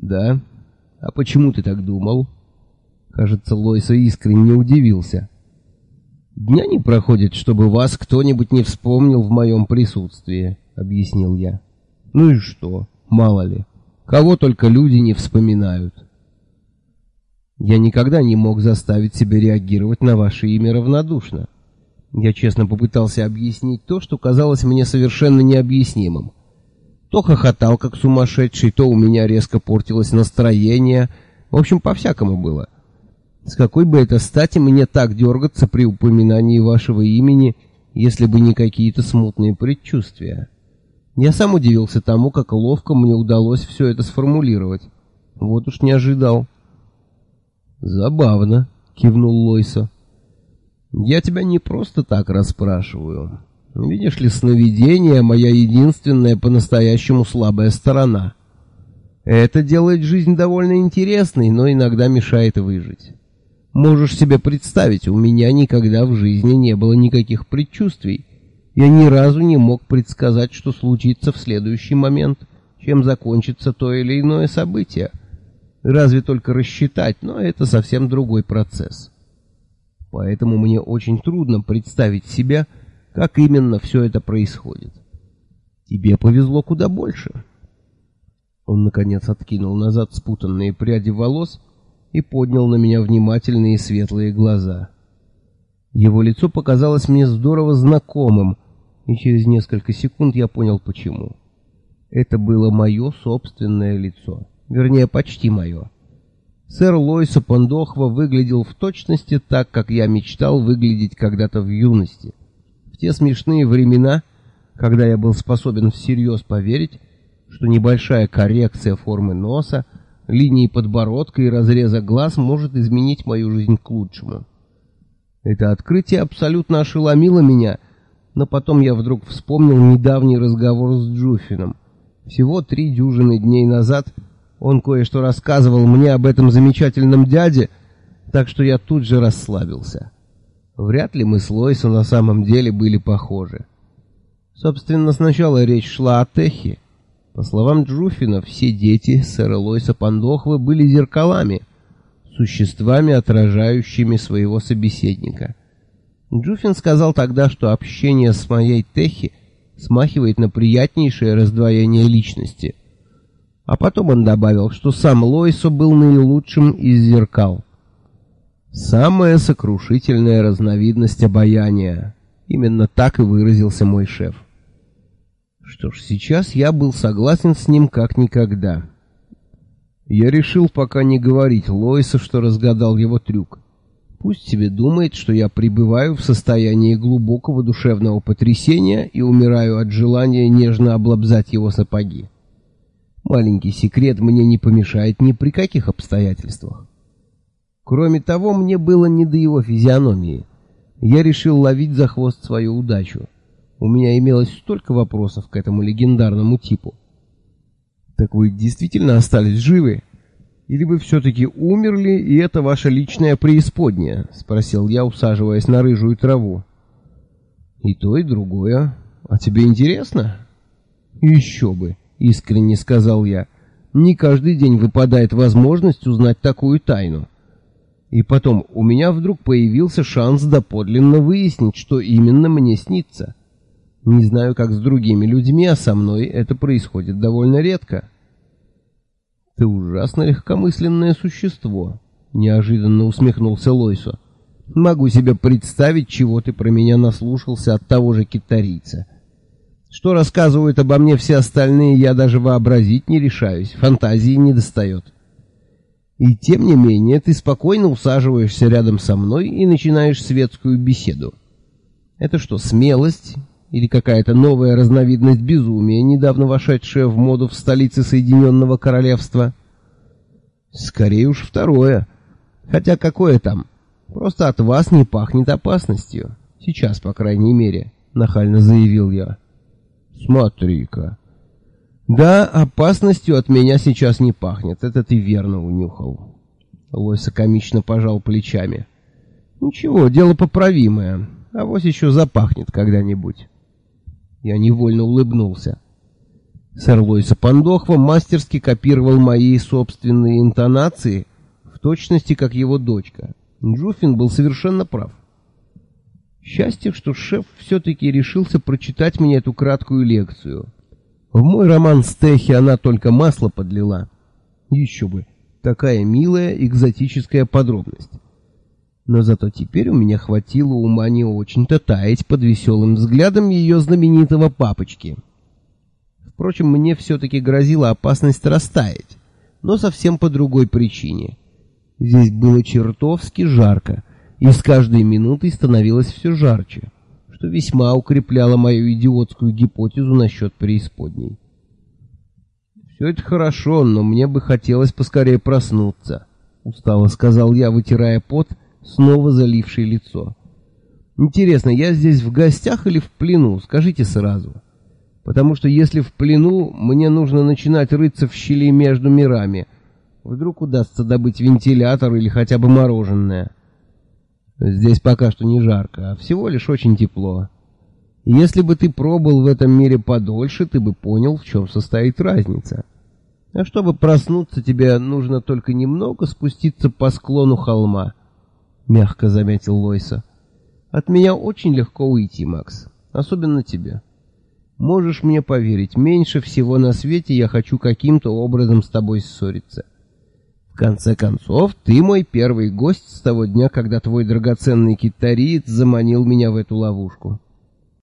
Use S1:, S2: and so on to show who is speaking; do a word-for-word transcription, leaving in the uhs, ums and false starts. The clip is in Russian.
S1: Да? А почему ты так думал? Кажется, Лойса искренне удивился. Дня не проходит, чтобы вас кто-нибудь не вспомнил в моем присутствии, объяснил я. Ну и что? Мало ли. Кого только люди не вспоминают. Я никогда не мог заставить себя реагировать на ваше имя равнодушно. Я честно попытался объяснить то, что казалось мне совершенно необъяснимым. То хохотал, как сумасшедший, то у меня резко портилось настроение. В общем, по-всякому было. С какой бы это стати мне так дергаться при упоминании вашего имени, если бы не какие-то смутные предчувствия? Я сам удивился тому, как ловко мне удалось все это сформулировать. Вот уж не ожидал. «Забавно», — кивнул Лойса. «Я тебя не просто так расспрашиваю. Видишь ли, сновидение — моя единственная по-настоящему слабая сторона. Это делает жизнь довольно интересной, но иногда мешает выжить. Можешь себе представить, у меня никогда в жизни не было никаких предчувствий. Я ни разу не мог предсказать, что случится в следующий момент, чем закончится то или иное событие. Разве только рассчитать, но это совсем другой процесс. Поэтому мне очень трудно представить себя, как именно все это происходит. Тебе повезло куда больше». Он, наконец, откинул назад спутанные пряди волос и поднял на меня внимательные светлые глаза. Его лицо показалось мне здорово знакомым, и через несколько секунд я понял, почему. Это было мое собственное лицо. Вернее, почти мое. Сэр Лойса Пандохва выглядел в точности так, как я мечтал выглядеть когда-то в юности. В те смешные времена, когда я был способен всерьез поверить, что небольшая коррекция формы носа, линии подбородка и разреза глаз может изменить мою жизнь к лучшему. Это открытие абсолютно ошеломило меня, но потом я вдруг вспомнил недавний разговор с Джуффином. Всего три дюжины дней назад он кое-что рассказывал мне об этом замечательном дяде, так что я тут же расслабился. Вряд ли мы с Лойсо на самом деле были похожи. Собственно, сначала речь шла о Техе. По словам Джуффина, все дети сэра Лойса Пандохвы были зеркалами, существами, отражающими своего собеседника. Джуффин сказал тогда, что общение с моей Техи смахивает на приятнейшее раздвоение личности. А потом он добавил, что сам Лойсо был наилучшим из зеркал. Самая сокрушительная разновидность обаяния. Именно так и выразился мой шеф. Что ж, сейчас я был согласен с ним как никогда. Я решил пока не говорить Лойсу, что разгадал его трюк. Пусть себе думает, что я пребываю в состоянии глубокого душевного потрясения и умираю от желания нежно облобзать его сапоги. Маленький секрет мне не помешает ни при каких обстоятельствах. Кроме того, мне было не до его физиономии. Я решил ловить за хвост свою удачу. У меня имелось столько вопросов к этому легендарному типу. Так вы действительно остались живы? Или вы все-таки умерли, и это ваша личная преисподняя? Спросил я, усаживаясь на рыжую траву. И то, и другое. А тебе интересно? Еще бы, искренне сказал я. Не каждый день выпадает возможность узнать такую тайну. И потом, у меня вдруг появился шанс доподлинно выяснить, что именно мне снится. Не знаю, как с другими людьми, а со мной это происходит довольно редко. Ты ужасно легкомысленное существо, неожиданно усмехнулся Лойсо. Могу себе представить, чего ты про меня наслушался от того же китарийца. Что рассказывают обо мне все остальные, я даже вообразить не решаюсь, фантазии не достает. И тем не менее, ты спокойно усаживаешься рядом со мной и начинаешь светскую беседу. Это что, смелость или какая-то новая разновидность безумия, недавно вошедшая в моду в столице Соединенного Королевства? Скорее уж второе. Хотя какое там? Просто от вас не пахнет опасностью. Сейчас, по крайней мере, нахально заявил я. Смотри-ка. Да, опасностью от меня сейчас не пахнет, это ты верно унюхал. Лойса комично пожал плечами. Ничего, дело поправимое, авось еще запахнет когда-нибудь. Я невольно улыбнулся. Сэр Лойса Пандохва мастерски копировал мои собственные интонации, в точности как его дочка. Джуффин был совершенно прав. Счастье, что шеф все-таки решился прочитать мне эту краткую лекцию. В мой роман Стехи она только масло подлила. Еще бы, такая милая экзотическая подробность. Но зато теперь у меня хватило ума не очень-то таять под веселым взглядом ее знаменитого папочки. Впрочем, мне все-таки грозила опасность растаять, но совсем по другой причине. Здесь было чертовски жарко, и с каждой минутой становилось все жарче, что весьма укрепляло мою идиотскую гипотезу насчет преисподней. «Все это хорошо, но мне бы хотелось поскорее проснуться», — устало сказал я, вытирая пот, снова заливший лицо. «Интересно, я здесь в гостях или в плену? Скажите сразу. Потому что если в плену, мне нужно начинать рыться в щели между мирами. Вдруг удастся добыть вентилятор или хотя бы мороженое. Здесь пока что не жарко, а всего лишь очень тепло. Если бы ты пробыл в этом мире подольше, ты бы понял, в чем состоит разница. А чтобы проснуться, тебе нужно только немного спуститься по склону холма», — мягко заметил Лойса. «От меня очень легко уйти, Макс, особенно тебе. Можешь мне поверить, меньше всего на свете я хочу каким-то образом с тобой ссориться. В конце концов, ты мой первый гость с того дня, когда твой драгоценный китариец заманил меня в эту ловушку».